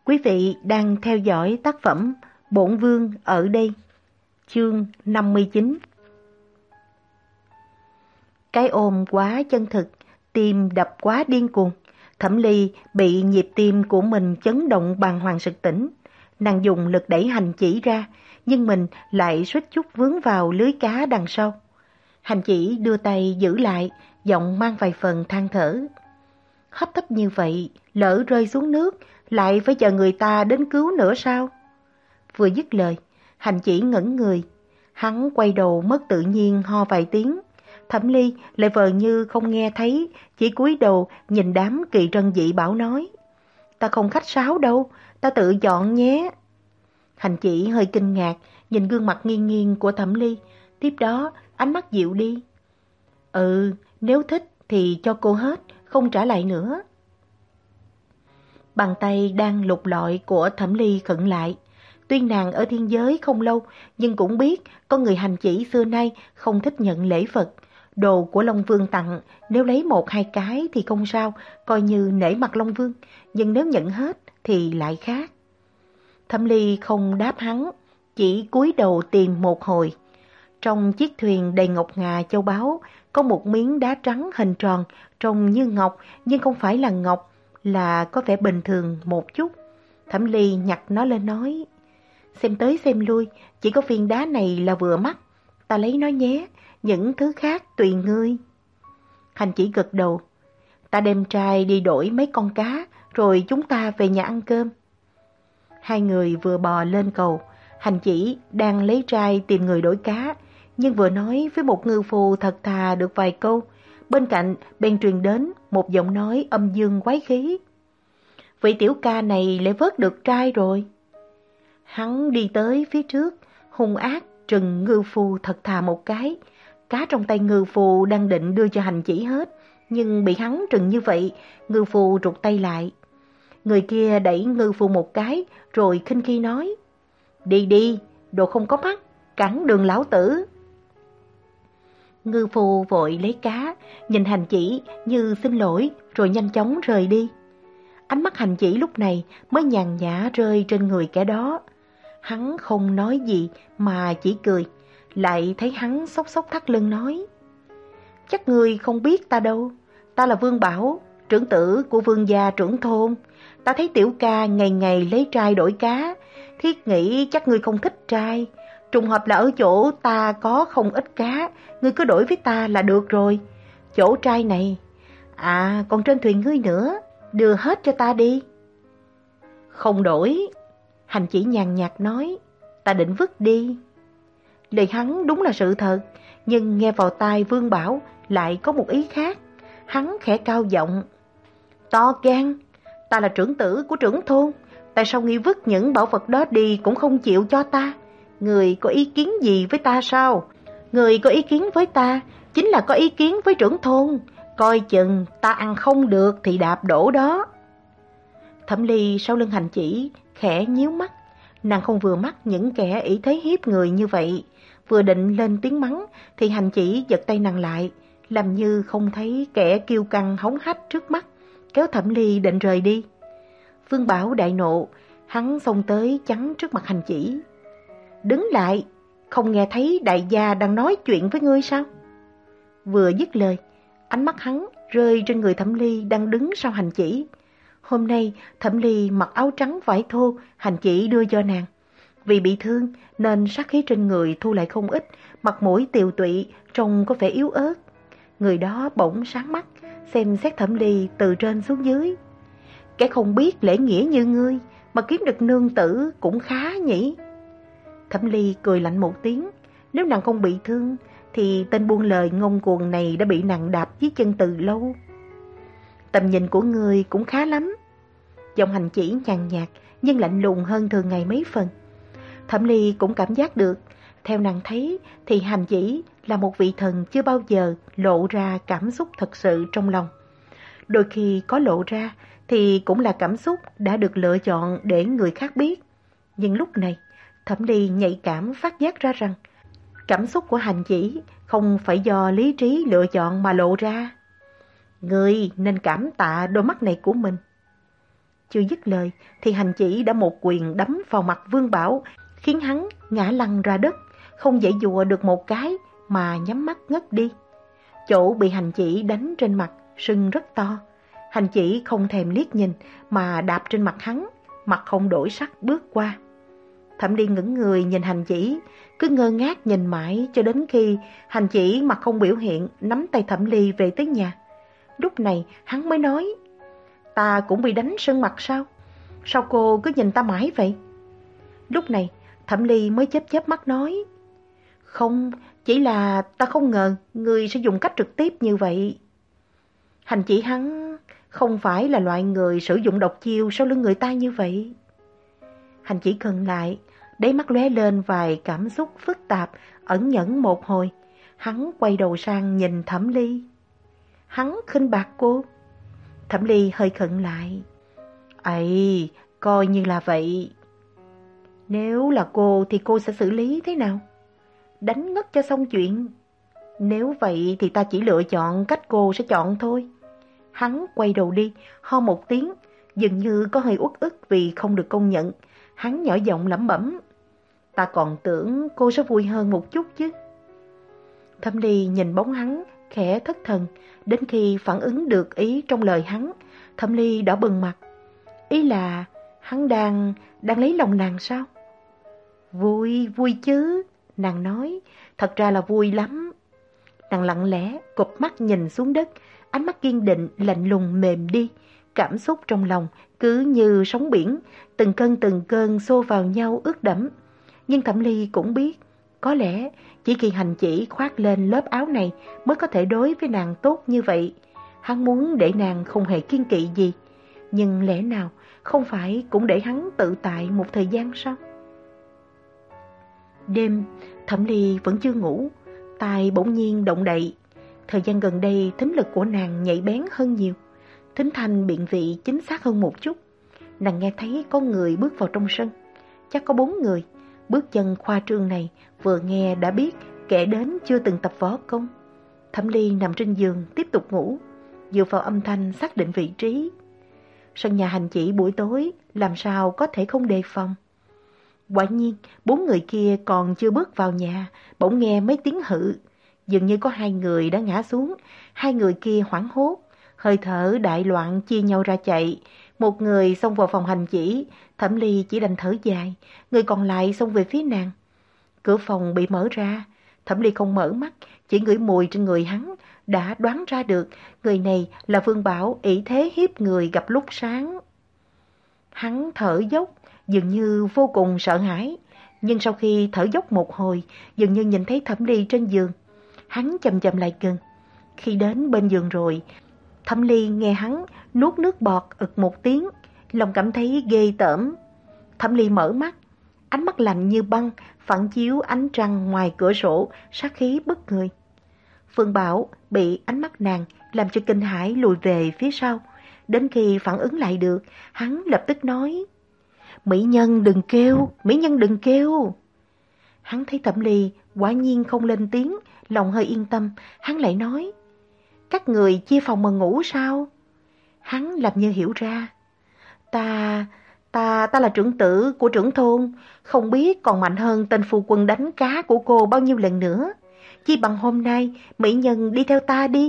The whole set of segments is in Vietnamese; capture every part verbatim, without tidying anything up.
Quý vị đang theo dõi tác phẩm Bổn Vương ở đây, chương năm mươi chín. Cái ôm quá chân thực, tim đập quá điên cuồng. Thẩm Ly bị nhịp tim của mình chấn động bàng hoàng sực tỉnh. Nàng dùng lực đẩy hành chỉ ra, nhưng mình lại suýt chút vướng vào lưới cá đằng sau. Hành chỉ đưa tay giữ lại, giọng mang vài phần than thở. Hấp tấp như vậy, lỡ rơi xuống nước, lại phải chờ người ta đến cứu nữa sao? Vừa dứt lời, hành chỉ ngẩn người. Hắn quay đầu mất tự nhiên ho vài tiếng. Thẩm Ly lại vờ như không nghe thấy, chỉ cúi đầu nhìn đám kỳ trân dị bảo nói. Ta không khách sáo đâu, ta tự chọn nhé. Hành chỉ hơi kinh ngạc, nhìn gương mặt nghiêng nghiêng của Thẩm Ly, tiếp đó ánh mắt dịu đi. Ừ, nếu thích thì cho cô hết, không trả lại nữa. Bàn tay đang lục lọi của Thẩm Ly khựng lại. Tuy nàng ở thiên giới không lâu, nhưng cũng biết con người hành chỉ xưa nay không thích nhận lễ vật. Đồ của Long Vương tặng, nếu lấy một hai cái thì không sao, coi như nể mặt Long Vương, nhưng nếu nhận hết thì lại khác. Thẩm Ly không đáp hắn, chỉ cúi đầu tìm một hồi. Trong chiếc thuyền đầy ngọc ngà châu báu, có một miếng đá trắng hình tròn, trông như ngọc nhưng không phải là ngọc, là có vẻ bình thường một chút. Thẩm Ly nhặt nó lên nói, xem tới xem lui, chỉ có viên đá này là vừa mắt, ta lấy nó nhé, những thứ khác tùy ngươi. Hành chỉ gật đầu, ta đem trai đi đổi mấy con cá, rồi chúng ta về nhà ăn cơm. Hai người vừa bò lên cầu, hành chỉ đang lấy trai tìm người đổi cá, nhưng vừa nói với một ngư phu thật thà được vài câu, bên cạnh bèn truyền đến một giọng nói âm dương quái khí. Vị tiểu ca này lại vớt được trai rồi. Hắn đi tới phía trước, hung ác trừng ngư phu thật thà một cái. Cá trong tay ngư phu đang định đưa cho hành chỉ hết, nhưng bị hắn trừng như vậy, ngư phu rụt tay lại. Người kia đẩy ngư phu một cái, rồi khinh khi nói, đi đi, đồ không có mắt, cản đường lão tử. Ngư phu vội lấy cá, nhìn hành chỉ như xin lỗi, rồi nhanh chóng rời đi. Ánh mắt hành chỉ lúc này mới nhàn nhã rơi trên người kẻ đó. Hắn không nói gì mà chỉ cười, lại thấy hắn xốc xốc thắt lưng nói, chắc ngươi không biết ta đâu, ta là Vương Bảo, trưởng tử của vương gia trưởng thôn. Ta thấy tiểu ca ngày ngày lấy trai đổi cá, thiết nghĩ chắc ngươi không thích trai. Trùng hợp là ở chỗ ta có không ít cá, ngươi cứ đổi với ta là được rồi. Chỗ trai này, à còn trên thuyền ngươi nữa, đưa hết cho ta đi. Không đổi, hành chỉ nhàn nhạt nói, ta định vứt đi. Lời hắn đúng là sự thật, nhưng nghe vào tai Vương Bảo lại có một ý khác. Hắn khẽ cao giọng, to gan, ta là trưởng tử của trưởng thôn, tại sao ngươi vứt những bảo vật đó đi cũng không chịu cho ta? Người có ý kiến gì với ta sao? Người có ý kiến với ta chính là có ý kiến với trưởng thôn, coi chừng ta ăn không được thì đạp đổ đó. Thẩm Ly sau lưng hành chỉ khẽ nhíu mắt, nàng không vừa mắt những kẻ ý thế hiếp người như vậy. Vừa định lên tiếng mắng thì hành chỉ giật tay nàng lại, làm như không thấy kẻ kiêu căng hống hách trước mắt, kéo Thẩm Ly định rời đi. Vương Bảo đại nộ, hắn xông tới chắn trước mặt hành chỉ. Đứng lại, không nghe thấy đại gia đang nói chuyện với ngươi sao? Vừa dứt lời, ánh mắt hắn rơi trên người Thẩm Ly đang đứng sau hành chỉ. Hôm nay Thẩm Ly mặc áo trắng vải thô, hành chỉ đưa cho nàng. Vì bị thương nên sát khí trên người thu lại không ít, mặt mũi tiều tụy, trông có vẻ yếu ớt. Người đó bỗng sáng mắt, xem xét Thẩm Ly từ trên xuống dưới. Kẻ không biết lễ nghĩa như ngươi mà kiếm được nương tử cũng khá nhỉ? Thẩm Ly cười lạnh một tiếng, nếu nàng không bị thương thì tên buôn lời ngông cuồng này đã bị nàng đạp dưới chân từ lâu. Tầm nhìn của ngươi cũng khá lắm. Giọng hành chỉ nhàn nhạt nhưng lạnh lùng hơn thường ngày mấy phần. Thẩm Ly cũng cảm giác được, theo nàng thấy thì hành chỉ là một vị thần chưa bao giờ lộ ra cảm xúc thật sự trong lòng. Đôi khi có lộ ra thì cũng là cảm xúc đã được lựa chọn để người khác biết. Nhưng lúc này, Thẩm Ly nhạy cảm phát giác ra rằng cảm xúc của hành chỉ không phải do lý trí lựa chọn mà lộ ra. Ngươi nên cảm tạ đôi mắt này của mình. chưa dứt lời thì hành chỉ đã một quyền đấm vào mặt Vương Bảo, khiến hắn ngã lăn ra đất, không dãy dụa được một cái mà nhắm mắt ngất đi. Chỗ bị hành chỉ đánh trên mặt sưng rất to. Hành chỉ không thèm liếc nhìn mà đạp trên mặt hắn, mặt không đổi sắc bước qua. Thẩm Ly ngẩng người nhìn hành chỉ, cứ ngơ ngác nhìn mãi cho đến khi hành chỉ mặt không biểu hiện nắm tay Thẩm Ly về tới nhà. Lúc này hắn mới nói: "Ta cũng bị đánh sưng mặt sao? Sao cô cứ nhìn ta mãi vậy?" Lúc này Thẩm Ly mới chớp chớp mắt nói: "Không, chỉ là ta không ngờ người sẽ dùng cách trực tiếp như vậy." Hành chỉ hắn không phải là loại người sử dụng độc chiêu sau lưng người ta như vậy. Hành chỉ khựng lại, đáy mắt lóe lên vài cảm xúc phức tạp, ẩn nhẫn một hồi. Hắn quay đầu sang nhìn Thẩm Ly. Hắn khinh bạc cô. Thẩm Ly hơi khựng lại. "Ấy, coi như là vậy." "Nếu là cô thì cô sẽ xử lý thế nào?" "Đánh ngất cho xong chuyện." "Nếu vậy thì ta chỉ lựa chọn cách cô sẽ chọn thôi." Hắn quay đầu đi, ho một tiếng, dường như có hơi uất ức vì không được công nhận. Hắn nhỏ giọng lẩm bẩm: "Ta còn tưởng cô sẽ vui hơn một chút chứ." Thẩm Ly nhìn bóng hắn, khẽ thất thần. Đến khi phản ứng được ý trong lời hắn, Thẩm Ly đỏ bừng mặt. Ý là hắn đang, đang lấy lòng nàng sao? "Vui, vui chứ," nàng nói, "thật ra là vui lắm." Nàng lặng lẽ, cụp mắt nhìn xuống đất, ánh mắt kiên định, lạnh lùng mềm đi. Cảm xúc trong lòng cứ như sóng biển, từng cơn từng cơn xô vào nhau ướt đẫm. Nhưng Thẩm Ly cũng biết, có lẽ chỉ khi hành chỉ khoác lên lớp áo này mới có thể đối với nàng tốt như vậy. Hắn muốn để nàng không hề kiêng kỵ gì, nhưng lẽ nào không phải cũng để hắn tự tại một thời gian sao? Đêm, Thẩm Ly vẫn chưa ngủ, tai bỗng nhiên động đậy. Thời gian gần đây thính lực của nàng nhạy bén hơn nhiều, thính thanh biện vị chính xác hơn một chút. Nàng nghe thấy có người bước vào trong sân, chắc có bốn người. Bước chân khoa trương này vừa nghe đã biết kẻ đến chưa từng tập võ công. Thẩm Ly nằm trên giường tiếp tục ngủ, dựa vào âm thanh xác định vị trí. Sân nhà hành chỉ buổi tối làm sao có thể không đề phòng. Quả nhiên bốn người kia còn chưa bước vào nhà, bỗng nghe mấy tiếng hự. Dường như có hai người đã ngã xuống. Hai người kia hoảng hốt, hơi thở đại loạn chia nhau ra chạy. Một người xông vào phòng hành chỉ, Thẩm Ly chỉ đành thở dài. Người còn lại xông về phía nàng. Cửa phòng bị mở ra, Thẩm Ly không mở mắt, chỉ ngửi mùi trên người hắn, đã đoán ra được người này là Vương Bảo ỷ thế hiếp người gặp lúc sáng. Hắn thở dốc, dường như vô cùng sợ hãi. Nhưng sau khi thở dốc một hồi, dường như nhìn thấy Thẩm Ly trên giường. Hắn chậm chậm lại gần. Khi đến bên giường rồi, Thẩm Ly nghe hắn nuốt nước bọt ực một tiếng, lòng cảm thấy ghê tởm. Thẩm Ly mở mắt, ánh mắt lạnh như băng, phản chiếu ánh trăng ngoài cửa sổ, sát khí bức người. Phương Bảo bị ánh mắt nàng làm cho kinh hãi lùi về phía sau. Đến khi phản ứng lại được, hắn lập tức nói: "Mỹ nhân đừng kêu, mỹ nhân đừng kêu." Hắn thấy Thẩm Ly quả nhiên không lên tiếng, lòng hơi yên tâm. Hắn lại nói: "Các người chia phòng mà ngủ sao?" Hắn làm như hiểu ra. Ta, ta, ta là trưởng tử của trưởng thôn, không biết còn mạnh hơn tên phu quân đánh cá của cô bao nhiêu lần nữa. Chi bằng hôm nay mỹ nhân đi theo ta đi."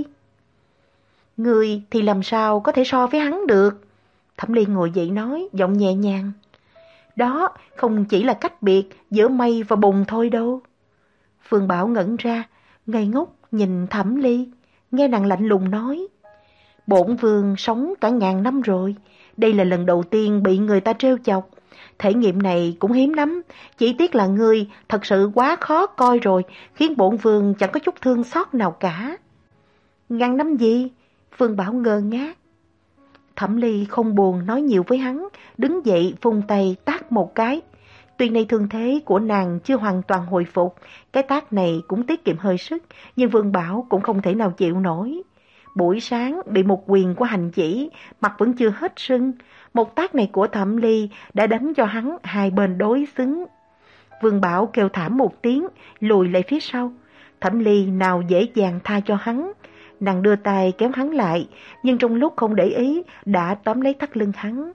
"Người thì làm sao có thể so với hắn được?" Thẩm Ly ngồi dậy nói, giọng nhẹ nhàng. "Đó không chỉ là cách biệt giữa mây và bùn thôi đâu." Phương Bảo ngẩn ra, ngây ngốc nhìn Thẩm Ly, nghe nàng lạnh lùng nói: "Bổn vương sống cả ngàn năm rồi, đây là lần đầu tiên bị người ta trêu chọc. Thể nghiệm này cũng hiếm lắm, chỉ tiếc là ngươi thật sự quá khó coi rồi, khiến bổn vương chẳng có chút thương xót nào cả." "Ngàn năm gì?" Phương Bảo ngơ ngác. Thẩm Ly không buồn nói nhiều với hắn, đứng dậy vung tay tát một cái. Tuy nay thương thế của nàng chưa hoàn toàn hồi phục, cái tát này cũng tiết kiệm hơi sức, nhưng Vương Bảo cũng không thể nào chịu nổi. Buổi sáng bị một quyền của hành chỉ, mặt vẫn chưa hết sưng. Một tát này của Thẩm Ly đã đánh cho hắn hai bên đối xứng. Vương Bảo kêu thảm một tiếng, lùi lại phía sau. Thẩm Ly nào dễ dàng tha cho hắn. Nàng đưa tay kéo hắn lại, nhưng trong lúc không để ý đã tóm lấy thắt lưng hắn.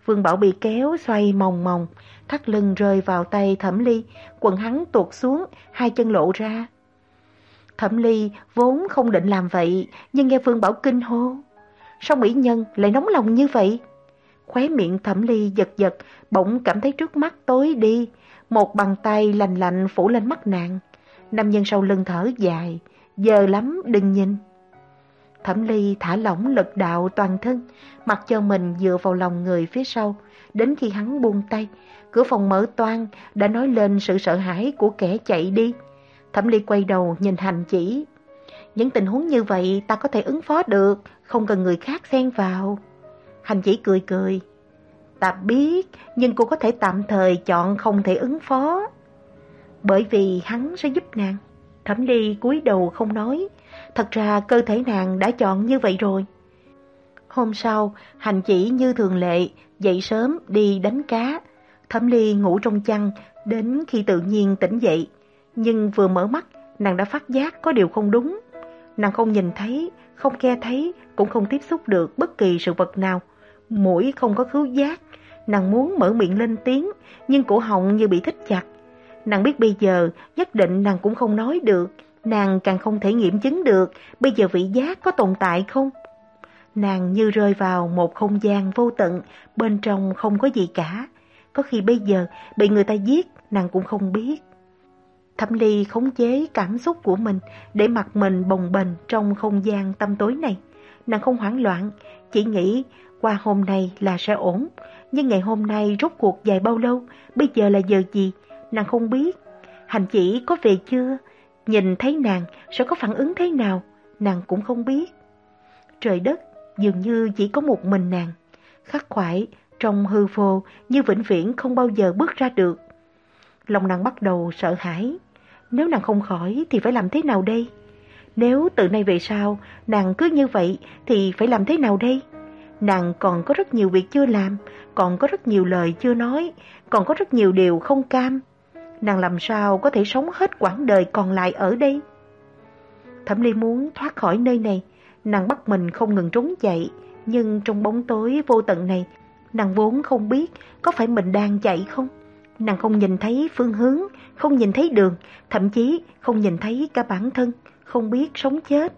Vương Bảo bị kéo xoay mòng mòng, thắt lưng rơi vào tay Thẩm Ly, quần hắn tuột xuống, hai chân lộ ra. Thẩm Ly vốn không định làm vậy, nhưng nghe Vương Bảo kinh hô. Sao mỹ nhân lại nóng lòng như vậy? Khóe miệng Thẩm Ly giật giật, bỗng cảm thấy trước mắt tối đi. Một bàn tay lành lạnh phủ lên mắt nàng. Nam nhân sau lưng thở dài, giờ lắm đừng nhìn. Thẩm Ly thả lỏng lực đạo toàn thân, mặc cho mình dựa vào lòng người phía sau. Đến khi hắn buông tay, cửa phòng mở toang đã nói lên sự sợ hãi của kẻ chạy đi. Thẩm Ly quay đầu nhìn Hành Chỉ. Những tình huống như vậy ta có thể ứng phó được, không cần người khác xen vào. Hành Chỉ cười cười. Ta biết, nhưng cô có thể tạm thời chọn không thể ứng phó. Bởi vì hắn sẽ giúp nàng. Thẩm Ly cúi đầu không nói. Thật ra cơ thể nàng đã chọn như vậy rồi. Hôm sau, Hành Chỉ như thường lệ, dậy sớm đi đánh cá. Thẩm Ly ngủ trong chăn, đến khi tự nhiên tỉnh dậy. Nhưng vừa mở mắt, nàng đã phát giác có điều không đúng. Nàng không nhìn thấy, không nghe thấy, cũng không tiếp xúc được bất kỳ sự vật nào. Mũi không có khứu giác. Nàng muốn mở miệng lên tiếng, nhưng cổ họng như bị thít chặt. Nàng biết bây giờ, nhất định nàng cũng không nói được. Nàng càng không thể nghiệm chứng được bây giờ vị giác có tồn tại không. Nàng như rơi vào một không gian vô tận, bên trong không có gì cả. Có khi bây giờ bị người ta giết, nàng cũng không biết. Thẩm Ly khống chế cảm xúc của mình để mặc mình bồng bềnh trong không gian tăm tối này. Nàng không hoảng loạn, chỉ nghĩ qua hôm nay là sẽ ổn. Nhưng ngày hôm nay rốt cuộc dài bao lâu, bây giờ là giờ gì, nàng không biết. Hành Chỉ có về chưa? Nhìn thấy nàng sẽ có phản ứng thế nào, nàng cũng không biết. Trời đất dường như chỉ có một mình nàng, khắc khoải trong hư vô như vĩnh viễn không bao giờ bước ra được. Lòng nàng bắt đầu sợ hãi. Nếu nàng không khỏi thì phải làm thế nào đây? Nếu từ nay về sau nàng cứ như vậy thì phải làm thế nào đây? Nàng còn có rất nhiều việc chưa làm, còn có rất nhiều lời chưa nói, còn có rất nhiều điều không cam. Nàng làm sao có thể sống hết quãng đời còn lại ở đây? Thẩm Ly muốn thoát khỏi nơi này, nàng bắt mình không ngừng trốn chạy. Nhưng trong bóng tối vô tận này, nàng vốn không biết có phải mình đang chạy không. Nàng không nhìn thấy phương hướng, không nhìn thấy đường, thậm chí không nhìn thấy cả bản thân, không biết sống chết.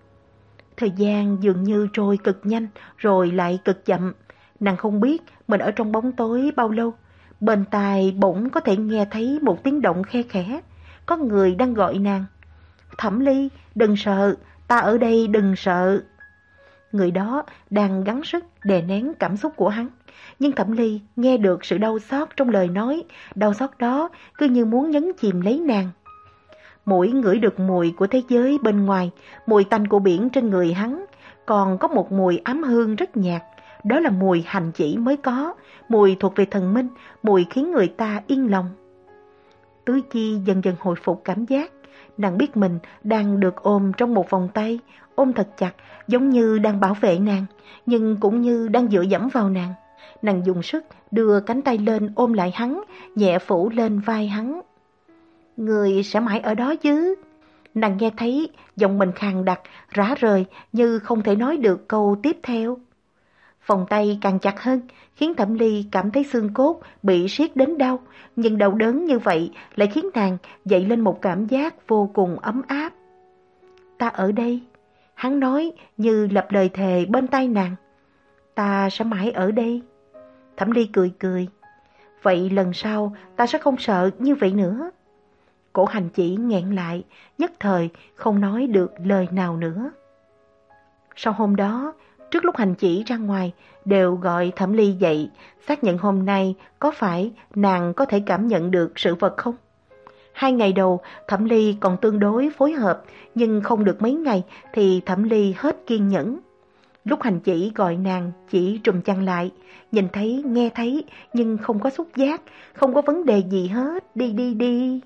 Thời gian dường như trôi cực nhanh rồi lại cực chậm. Nàng không biết mình ở trong bóng tối bao lâu. Bên tai bỗng có thể nghe thấy một tiếng động khe khẽ. Có người đang gọi nàng. Thẩm Ly, đừng sợ, ta ở đây, đừng sợ. Người đó đang gắng sức đè nén cảm xúc của hắn. Nhưng Thẩm Ly nghe được sự đau xót trong lời nói. Đau xót đó cứ như muốn nhấn chìm lấy nàng. Mũi ngửi được mùi của thế giới bên ngoài, mùi tanh của biển trên người hắn. Còn có một mùi ám hương rất nhạt. Đó là mùi Hành Chỉ mới có, mùi thuộc về thần minh, mùi khiến người ta yên lòng. Tứ chi dần dần hồi phục cảm giác. Nàng biết mình đang được ôm trong một vòng tay, ôm thật chặt, giống như đang bảo vệ nàng, nhưng cũng như đang dựa dẫm vào nàng. Nàng dùng sức đưa cánh tay lên ôm lại hắn, nhẹ phủ lên vai hắn. Người sẽ mãi ở đó chứ? Nàng nghe thấy giọng mình khàn đặc, rã rời như không thể nói được câu tiếp theo. Vòng tay càng chặt hơn, khiến Thẩm Ly cảm thấy xương cốt bị siết đến đau, nhưng đau đớn như vậy lại khiến nàng dậy lên một cảm giác vô cùng ấm áp. Ta ở đây, hắn nói như lập lời thề bên tai nàng. Ta sẽ mãi ở đây. Thẩm Ly cười cười. Vậy lần sau ta sẽ không sợ như vậy nữa. Cổ Hành Chỉ nghẹn lại, nhất thời không nói được lời nào nữa. Sau hôm đó, trước lúc Hành Chỉ ra ngoài, đều gọi Thẩm Ly dậy, xác nhận hôm nay có phải nàng có thể cảm nhận được sự vật không. Hai ngày đầu, Thẩm Ly còn tương đối phối hợp, nhưng không được mấy ngày thì Thẩm Ly hết kiên nhẫn. Lúc Hành Chỉ gọi nàng chỉ trùm chăn lại, nhìn thấy, nghe thấy, nhưng không có xúc giác, không có vấn đề gì hết, đi đi đi.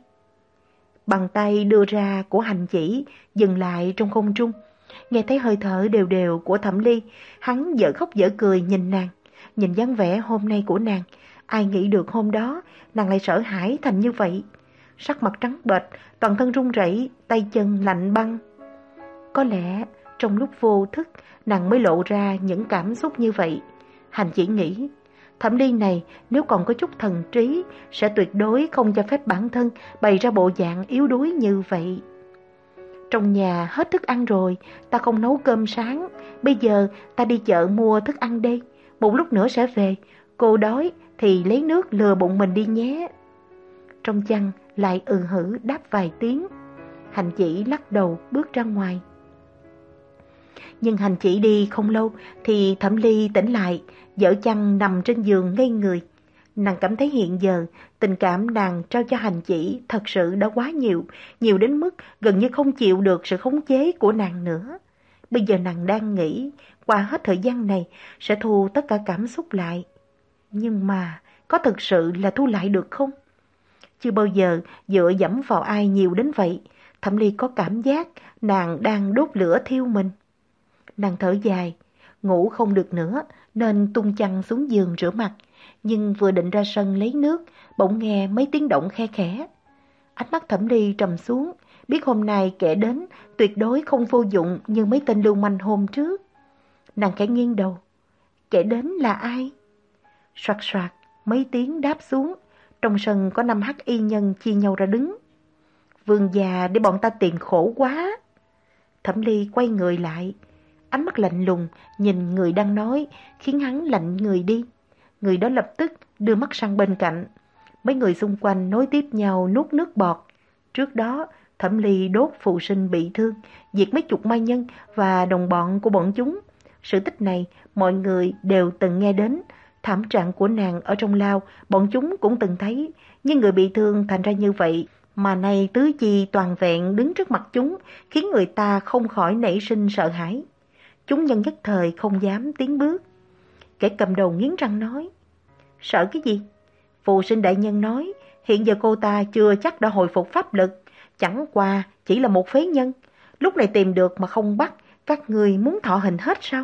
Bàn tay đưa ra của Hành Chỉ dừng lại trong không trung. Nghe thấy hơi thở đều đều của Thẩm Ly, hắn dở khóc dở cười nhìn nàng. Nhìn dáng vẻ hôm nay của nàng, ai nghĩ được hôm đó nàng lại sợ hãi thành như vậy. Sắc mặt trắng bệch, toàn thân run rẩy, tay chân lạnh băng. Có lẽ trong lúc vô thức nàng mới lộ ra những cảm xúc như vậy. Hành Chỉ nghĩ, Thẩm Ly này nếu còn có chút thần trí sẽ tuyệt đối không cho phép bản thân bày ra bộ dạng yếu đuối như vậy. Trong nhà hết thức ăn rồi, ta không nấu cơm sáng, bây giờ ta đi chợ mua thức ăn đây, một lúc nữa sẽ về, cô đói thì lấy nước lừa bụng mình đi nhé. Trong chăn lại ừ hử đáp vài tiếng. Hành Chỉ lắc đầu bước ra ngoài. Nhưng Hành Chỉ đi không lâu thì Thẩm Ly tỉnh lại, dở chăn nằm trên giường ngây người. Nàng cảm thấy hiện giờ tình cảm nàng trao cho Hành Chỉ thật sự đã quá nhiều, nhiều đến mức gần như không chịu được sự khống chế của nàng nữa. Bây giờ nàng đang nghĩ qua hết thời gian này sẽ thu tất cả cảm xúc lại. Nhưng mà có thực sự là thu lại được không? Chưa bao giờ dựa dẫm vào ai nhiều đến vậy. Thẩm Ly có cảm giác nàng đang đốt lửa thiêu mình. Nàng thở dài, ngủ không được nữa nên tung chăn xuống giường rửa mặt. Nhưng vừa định ra sân lấy nước, bỗng nghe mấy tiếng động khe khẽ. Ánh mắt Thẩm Ly trầm xuống, biết hôm nay kẻ đến tuyệt đối không vô dụng như mấy tên lưu manh hôm trước. Nàng khẽ nghiêng đầu. Kẻ đến là ai? Soạt soạt, mấy tiếng đáp xuống. Trong sân có năm hắc y nhân chia nhau ra đứng. Vương già để bọn ta tìm khổ quá. Thẩm Ly quay người lại. Ánh mắt lạnh lùng nhìn người đang nói khiến hắn lạnh người đi. Người đó lập tức đưa mắt sang bên cạnh. Mấy người xung quanh nối tiếp nhau nuốt nước bọt. Trước đó Thẩm Ly đốt phụ sinh bị thương, diệt mấy chục mai nhân và đồng bọn của bọn chúng. Sự tích này mọi người đều từng nghe đến. Thảm trạng của nàng ở trong lao bọn chúng cũng từng thấy. Nhưng người bị thương thành ra như vậy mà nay tứ chi toàn vẹn đứng trước mặt chúng, khiến người ta không khỏi nảy sinh sợ hãi. Chúng nhân nhất thời không dám tiến bước. Kẻ cầm đầu nghiến răng nói, sợ cái gì? Phù sinh đại nhân nói, hiện giờ cô ta chưa chắc đã hồi phục pháp lực, chẳng qua chỉ là một phế nhân. Lúc này tìm được mà không bắt, các người muốn thọ hình hết sao?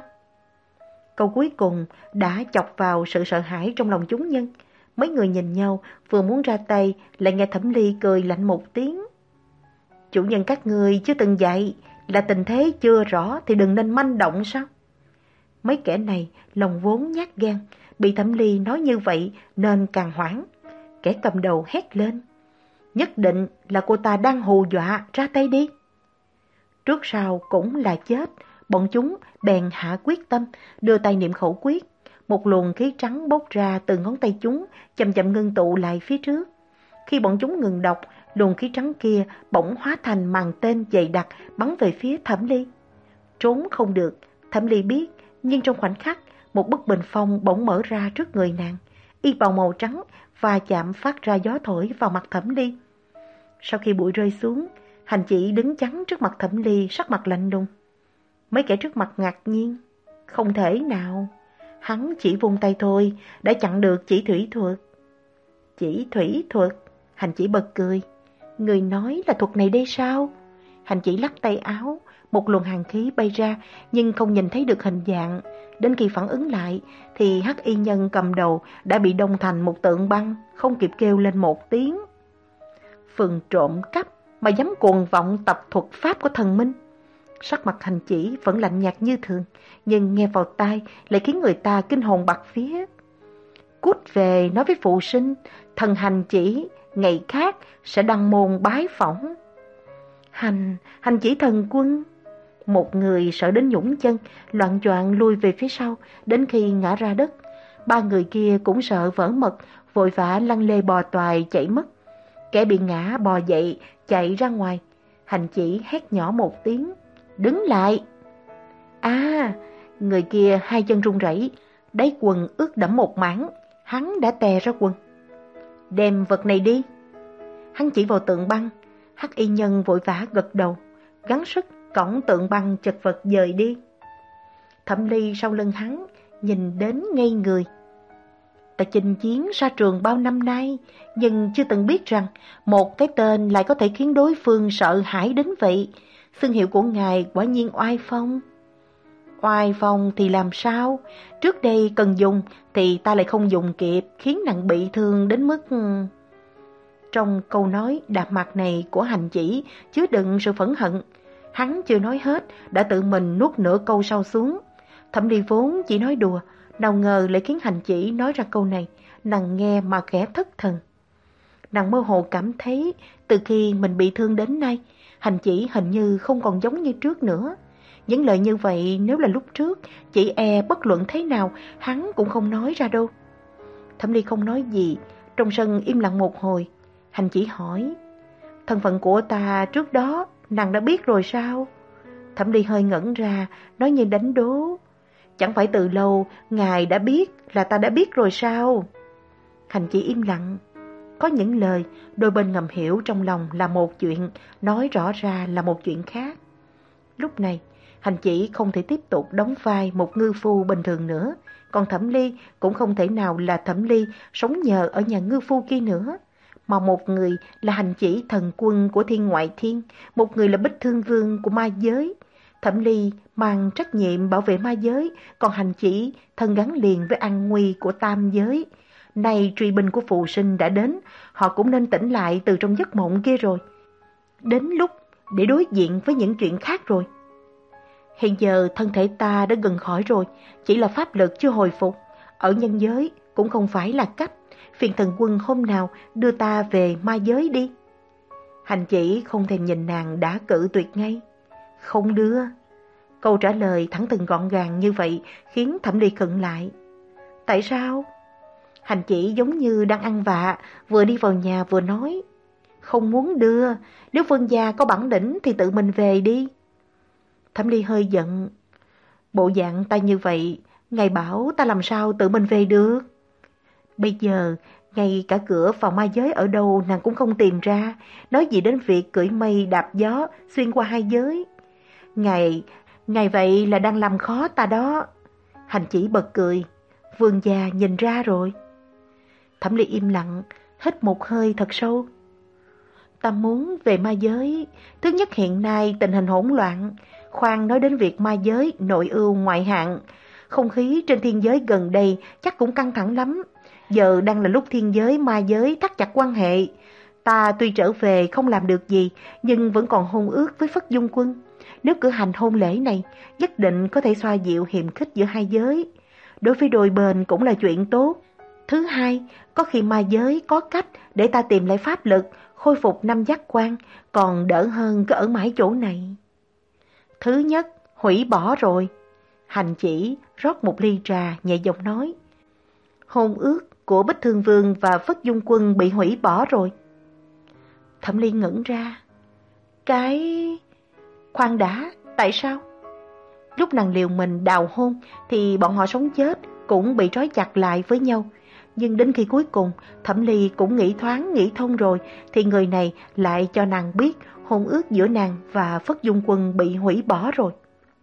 Câu cuối cùng đã chọc vào sự sợ hãi trong lòng chúng nhân. Mấy người nhìn nhau, vừa muốn ra tay, lại nghe Thẩm Ly cười lạnh một tiếng. Chủ nhân các người chưa từng dạy, là tình thế chưa rõ thì đừng nên manh động sao? Mấy kẻ này lòng vốn nhát gan, bị Thẩm Ly nói như vậy nên càng hoảng. Kẻ cầm đầu hét lên, nhất định là cô ta đang hù dọa, ra tay đi. Trước sau cũng là chết, bọn chúng bèn hạ quyết tâm, đưa tay niệm khẩu quyết. Một luồng khí trắng bốc ra từ ngón tay chúng, chậm chậm ngưng tụ lại phía trước. Khi bọn chúng ngừng đọc, luồng khí trắng kia bỗng hóa thành màn tên dày đặc bắn về phía Thẩm Ly. Trốn không được, Thẩm Ly biết, nhưng trong khoảnh khắc, một bức bình phong bỗng mở ra trước người nàng. Y bào màu trắng và chạm phát ra gió thổi vào mặt Thẩm Ly. Sau khi bụi rơi xuống, Hành Chỉ đứng chắn trước mặt Thẩm Ly, sắc mặt lạnh lùng. Mấy kẻ trước mặt ngạc nhiên, không thể nào. Hắn chỉ vung tay thôi, đã chặn được chỉ thủy thuật. Chỉ thủy thuật? Hành Chỉ bật cười. Người nói là thuật này đây sao? Hành Chỉ lắc tay áo, một luồng hàn khí bay ra, nhưng không nhìn thấy được hình dạng. Đến khi phản ứng lại, thì hắc y nhân cầm đầu đã bị đông thành một tượng băng, không kịp kêu lên một tiếng. Phường trộm cắp mà dám cuồng vọng tập thuật pháp của thần minh. Sắc mặt Hành Chỉ vẫn lạnh nhạt như thường, nhưng nghe vào tai lại khiến người ta kinh hồn bạt vía. Cút về nói với phụ sinh, thần Hành Chỉ ngày khác sẽ đăng môn bái phỏng. Hành, Hành Chỉ thần quân. Một người sợ đến nhũng chân, loạng choạng lui về phía sau, đến khi ngã ra đất. Ba người kia cũng sợ vỡ mật, vội vã lăn lê bò toài chạy mất. Kẻ bị ngã bò dậy, chạy ra ngoài. Hành Chỉ hét nhỏ một tiếng, đứng lại. À, người kia hai chân run rẩy, đáy quần ướt đẫm một mảng, hắn đã tè ra quần. Đem vật này đi. Hắn chỉ vào tượng băng. Hắc y nhân vội vã gật đầu, gắng sức cõng tượng băng chật vật dời đi. Thẩm Ly sau lưng hắn, nhìn đến ngây người. Ta chinh chiến ra trường bao năm nay, nhưng chưa từng biết rằng một cái tên lại có thể khiến đối phương sợ hãi đến vậy. Xưng hiệu của ngài quả nhiên oai phong. Oai phong thì làm sao? Trước đây cần dùng thì ta lại không dùng kịp, khiến nàng bị thương đến mức... Trong câu nói đạp mặt này của Hành Chỉ chứa đựng sự phẫn hận. Hắn chưa nói hết, đã tự mình nuốt nửa câu sau xuống. Thẩm Ly vốn chỉ nói đùa, Nào ngờ lại khiến hành chỉ nói ra câu này, nàng nghe mà khẽ thất thần. Nàng mơ hồ cảm thấy từ khi mình bị thương đến nay, hành chỉ hình như không còn giống như trước nữa. Những lời như vậy nếu là lúc trước, chỉ e bất luận thế nào hắn cũng không nói ra đâu. Thẩm Ly không nói gì, trong sân im lặng một hồi. Hành chỉ hỏi, thân phận của ta trước đó nàng đã biết rồi sao? Thẩm Ly hơi ngẩn ra, nói như đánh đố, chẳng phải từ lâu ngài đã biết là ta đã biết rồi sao? Hành chỉ im lặng. Có những lời đôi bên ngầm hiểu trong lòng là một chuyện, nói rõ ra là một chuyện khác. Lúc này, hành chỉ không thể tiếp tục đóng vai một ngư phu bình thường nữa, còn Thẩm Ly cũng không thể nào là Thẩm Ly sống nhờ ở nhà ngư phu kia nữa. Mà một người là hành chỉ thần quân của thiên ngoại thiên, một người là Bích Thương Vương của ma giới. Thẩm Ly mang trách nhiệm bảo vệ ma giới, còn hành chỉ thân gắn liền với an nguy của tam giới. Nay truy binh của phụ sinh đã đến, họ cũng nên tỉnh lại từ trong giấc mộng kia rồi. Đến lúc để đối diện với những chuyện khác rồi. Hiện giờ thân thể ta đã gần khỏi rồi, chỉ là pháp lực chưa hồi phục. Ở nhân giới cũng không phải là cách, phiền thần quân hôm nào đưa ta về ma giới đi. Hành chỉ không thèm nhìn nàng đã cự tuyệt ngay. Không đưa. Câu trả lời thẳng thừng gọn gàng như vậy khiến Thẩm Ly khựng lại. Tại sao? Hành chỉ giống như đang ăn vạ, vừa đi vào nhà vừa nói. Không muốn đưa, nếu Vương gia có bản lĩnh thì tự mình về đi. Thẩm Ly hơi giận. Bộ dạng ta như vậy, ngài bảo ta làm sao tự mình về được? Bây giờ, ngay cả cửa vào ma giới ở đâu nàng cũng không tìm ra, nói gì đến việc cưỡi mây đạp gió xuyên qua hai giới. Ngài, ngài vậy là đang làm khó ta đó. Hành chỉ bật cười. Vương gia nhìn ra rồi. Thẩm Ly im lặng, hít một hơi thật sâu. Ta muốn về ma giới. Thứ nhất hiện nay tình hình hỗn loạn. Khoan nói đến việc ma giới nội ưu ngoại hạng. Không khí trên thiên giới gần đây chắc cũng căng thẳng lắm. Giờ đang là lúc thiên giới ma giới thắt chặt quan hệ. Ta tuy trở về không làm được gì, nhưng vẫn còn hôn ước với Phất Dung Quân. Nếu cử hành hôn lễ này, nhất định có thể xoa dịu hiềm khích giữa hai giới. Đối với đôi bên cũng là chuyện tốt. Thứ hai, có khi ma giới có cách để ta tìm lại pháp lực, khôi phục năm giác quan, còn đỡ hơn cứ ở mãi chỗ này. Thứ nhất, hủy bỏ rồi. Hành chỉ rót một ly trà nhẹ giọng nói. Hôn ước của Bích Thương Vương và Phất Dung Quân bị hủy bỏ rồi. Thẩm Ly ngẩn ra. Cái... Khoan đã, tại sao? Lúc nàng liều mình đào hôn thì bọn họ sống chết cũng bị trói chặt lại với nhau. Nhưng đến khi cuối cùng Thẩm Ly cũng nghĩ thoáng nghĩ thông rồi, thì người này lại cho nàng biết hôn ước giữa nàng và Phất Dung Quân bị hủy bỏ rồi.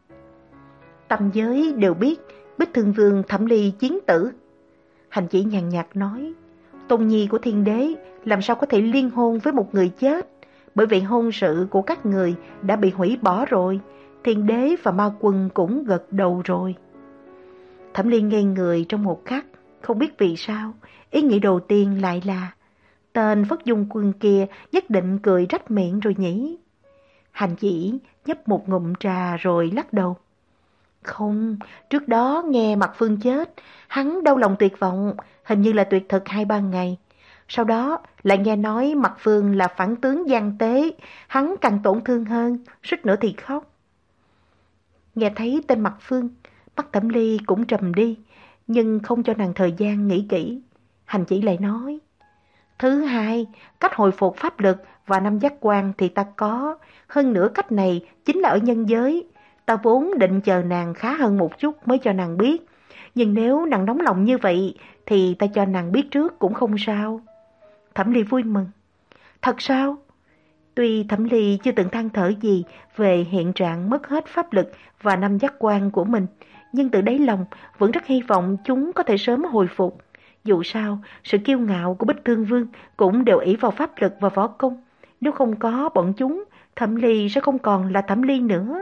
Tâm giới đều biết Bích Thương Vương Thẩm Ly chiến tử. Hành chỉ nhàn nhạt nói, tôn nhi của thiên đế làm sao có thể liên hôn với một người chết, bởi vậy hôn sự của các người đã bị hủy bỏ rồi. Thiên đế và ma quân cũng gật đầu rồi. Thẩm Ly ngây người trong một khắc, không biết vì sao, ý nghĩ đầu tiên lại là tên Phất Dung Quân kia nhất định cười rách miệng rồi nhỉ. Hành chỉ nhấp một ngụm trà rồi lắc đầu. Không, trước đó nghe Mặt Phương chết, hắn đau lòng tuyệt vọng, hình như là tuyệt thực hai ba ngày. Sau đó lại nghe nói Mặt Phương là phản tướng gian tế, hắn càng tổn thương hơn, suýt nữa thì khóc. Nghe thấy tên Mặt Phương, mắt Thẩm Ly cũng trầm đi, nhưng không cho nàng thời gian nghĩ kỹ. Hành chỉ lại nói, thứ hai, cách hồi phục pháp lực và năm giác quan thì ta có, hơn nữa cách này chính là ở nhân giới. Ta vốn định chờ nàng khá hơn một chút mới cho nàng biết, nhưng nếu nàng nóng lòng như vậy thì ta cho nàng biết trước cũng không sao. Thẩm Ly vui mừng. Thật sao? Tuy Thẩm Ly chưa từng than thở gì về hiện trạng mất hết pháp lực và năm giác quan của mình, nhưng từ đáy lòng vẫn rất hy vọng chúng có thể sớm hồi phục. Dù sao, sự kiêu ngạo của Bích Thương Vương cũng đều ỷ vào pháp lực và võ công. Nếu không có bọn chúng, Thẩm Ly sẽ không còn là Thẩm Ly nữa.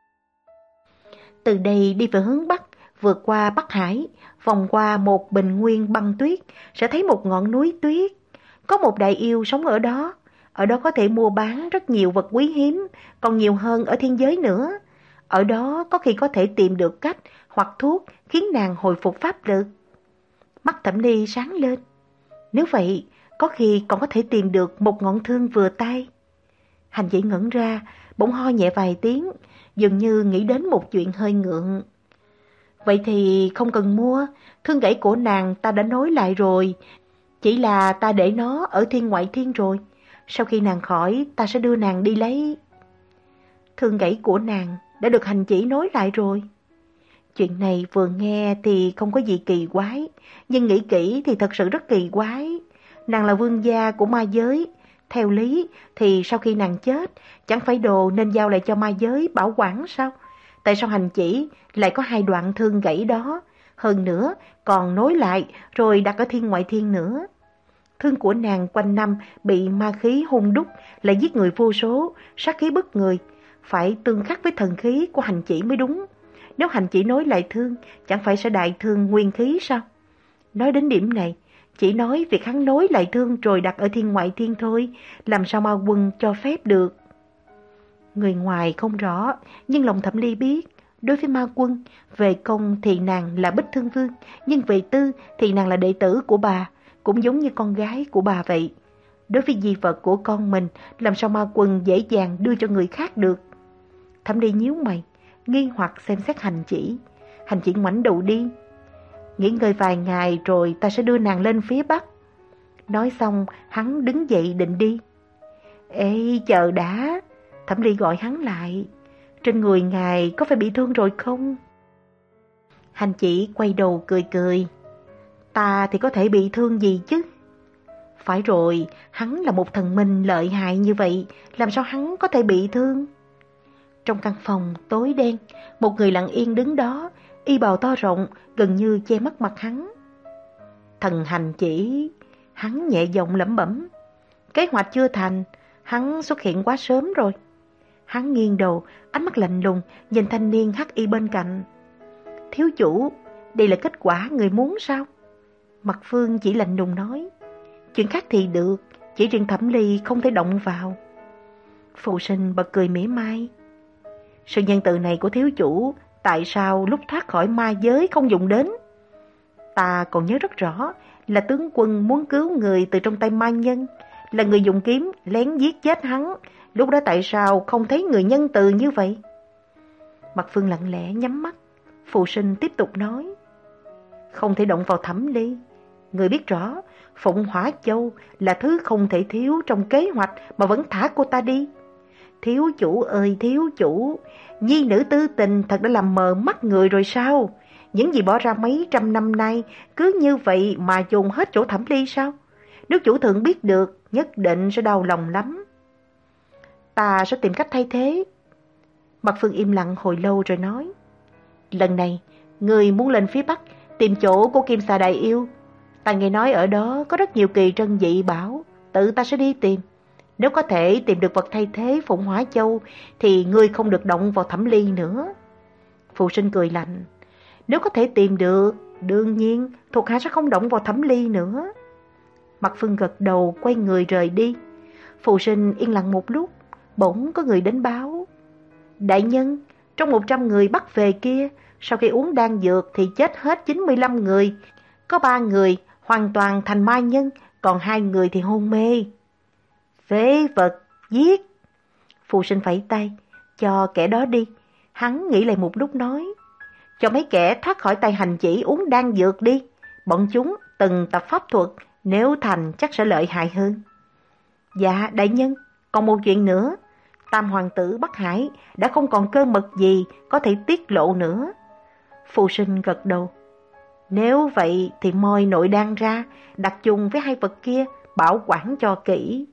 Từ đây đi về hướng Bắc, vượt qua Bắc Hải, vòng qua một bình nguyên băng tuyết, sẽ thấy một ngọn núi tuyết. Có một đại yêu sống ở đó. Ở đó có thể mua bán rất nhiều vật quý hiếm, còn nhiều hơn ở thiên giới nữa. Ở đó có khi có thể tìm được cách hoặc thuốc khiến nàng hồi phục pháp lực. Mắt Thẩm Ly sáng lên. Nếu vậy, có khi còn có thể tìm được một ngọn thương vừa tay. Hành Chỉ ngẩn ra, bỗng ho nhẹ vài tiếng, dường như nghĩ đến một chuyện hơi ngượng. Vậy thì không cần mua, thương gãy của nàng ta đã nối lại rồi, chỉ là ta để nó ở thiên ngoại thiên rồi. Sau khi nàng khỏi, ta sẽ đưa nàng đi lấy. Thương gãy của nàng đã được Hành Chỉ nối lại rồi. Chuyện này vừa nghe thì không có gì kỳ quái, nhưng nghĩ kỹ thì thật sự rất kỳ quái. Nàng là vương gia của ma giới. Theo lý thì sau khi nàng chết, chẳng phải đồ nên giao lại cho ma giới bảo quản sao? Tại sao Hành Chỉ lại có hai đoạn thương gãy đó? Hơn nữa còn nối lại rồi đặt ở thiên ngoại thiên nữa. Thương của nàng quanh năm bị ma khí hung đúc, lại giết người vô số, sát khí bức người, phải tương khắc với thần khí của Hành Chỉ mới đúng. Nếu Hành Chỉ nối lại thương, chẳng phải sẽ đại thương nguyên khí sao? Nói đến điểm này, chỉ nói việc hắn nối lại thương rồi đặt ở thiên ngoại thiên thôi, làm sao ma quân cho phép được. Người ngoài không rõ, nhưng lòng Thẩm Ly biết, đối với ma quân, về công thì nàng là Bích Thương Vương, nhưng về tư thì nàng là đệ tử của bà, cũng giống như con gái của bà vậy. Đối với di vật của con mình, làm sao ma quân dễ dàng đưa cho người khác được. Thẩm Ly nhíu mày, nghi hoặc xem xét Hành Chỉ. Hành Chỉ ngoảnh đầu đi. Nghỉ ngơi vài ngày rồi ta sẽ đưa nàng lên phía Bắc. Nói xong, hắn đứng dậy định đi. Ê, chờ đã. Thẩm Ly gọi hắn lại. Trên người ngài có phải bị thương rồi không? Hành Chỉ quay đầu cười cười. Ta thì có thể bị thương gì chứ? Phải rồi, hắn là một thần minh lợi hại như vậy, làm sao hắn có thể bị thương? Trong căn phòng tối đen, một người lặng yên đứng đó, y bào to rộng, gần như che mất mặt hắn. Thần Hành Chỉ, hắn nhẹ giọng lẩm bẩm. Kế hoạch chưa thành, hắn xuất hiện quá sớm rồi. Hắn nghiêng đầu, ánh mắt lạnh lùng, nhìn thanh niên hắc y bên cạnh. Thiếu chủ, đây là kết quả người muốn sao? Mặt Phương chỉ lạnh lùng nói. Chuyện khác thì được, chỉ riêng Thẩm Ly không thể động vào. Phụ sinh bật cười mỉa mai. Sự nhân từ này của thiếu chủ, tại sao lúc thoát khỏi ma giới không dùng đến? Ta còn nhớ rất rõ là tướng quân muốn cứu người từ trong tay ma nhân, là người dùng kiếm lén giết chết hắn. Lúc đó tại sao không thấy người nhân từ như vậy? Mặt Phương lặng lẽ nhắm mắt. Phụ sinh tiếp tục nói. Không thể động vào Thẩm Ly. Người biết rõ, Phụng Hỏa Châu là thứ không thể thiếu trong kế hoạch mà vẫn thả cô ta đi. Thiếu chủ ơi thiếu chủ, nhi nữ tư tình thật đã làm mờ mắt người rồi sao? Những gì bỏ ra mấy trăm năm nay cứ như vậy mà dồn hết chỗ Thẩm Ly sao? Nếu chủ thượng biết được, nhất định sẽ đau lòng lắm. Ta sẽ tìm cách thay thế. Mặt Phương im lặng hồi lâu rồi nói. Lần này, người muốn lên phía Bắc, tìm chỗ của Kim Xà Đại Yêu. Ta nghe nói ở đó có rất nhiều kỳ trân dị bảo, tự ta sẽ đi tìm. Nếu có thể tìm được vật thay thế Phụng Hỏa Châu, thì ngươi không được động vào Thẩm Ly nữa. Phụ sinh cười lạnh. Nếu có thể tìm được, đương nhiên thuộc hạ sẽ không động vào Thẩm Ly nữa. Mặt Phương gật đầu quay người rời đi. Phụ sinh yên lặng một lúc, bỗng có người đến báo. Đại nhân, trong một trăm người bắt về kia, sau khi uống đan dược thì chết hết chín mươi lăm người. Có ba người hoàn toàn thành ma nhân, còn hai người thì hôn mê. Phế vật, giết. Phụ sinh phẩy tay, cho kẻ đó đi. Hắn nghĩ lại một lúc nói, cho mấy kẻ thoát khỏi tay Hành Chỉ uống đan dược đi. Bọn chúng từng tập pháp thuật, nếu thành chắc sẽ lợi hại hơn. Dạ, đại nhân, còn một chuyện nữa. Tam hoàng tử Bắc Hải đã không còn cơ mật gì có thể tiết lộ nữa. Phụ sinh gật đầu. Nếu vậy thì moi nội đan ra, đặt chung với hai vật kia, bảo quản cho kỹ.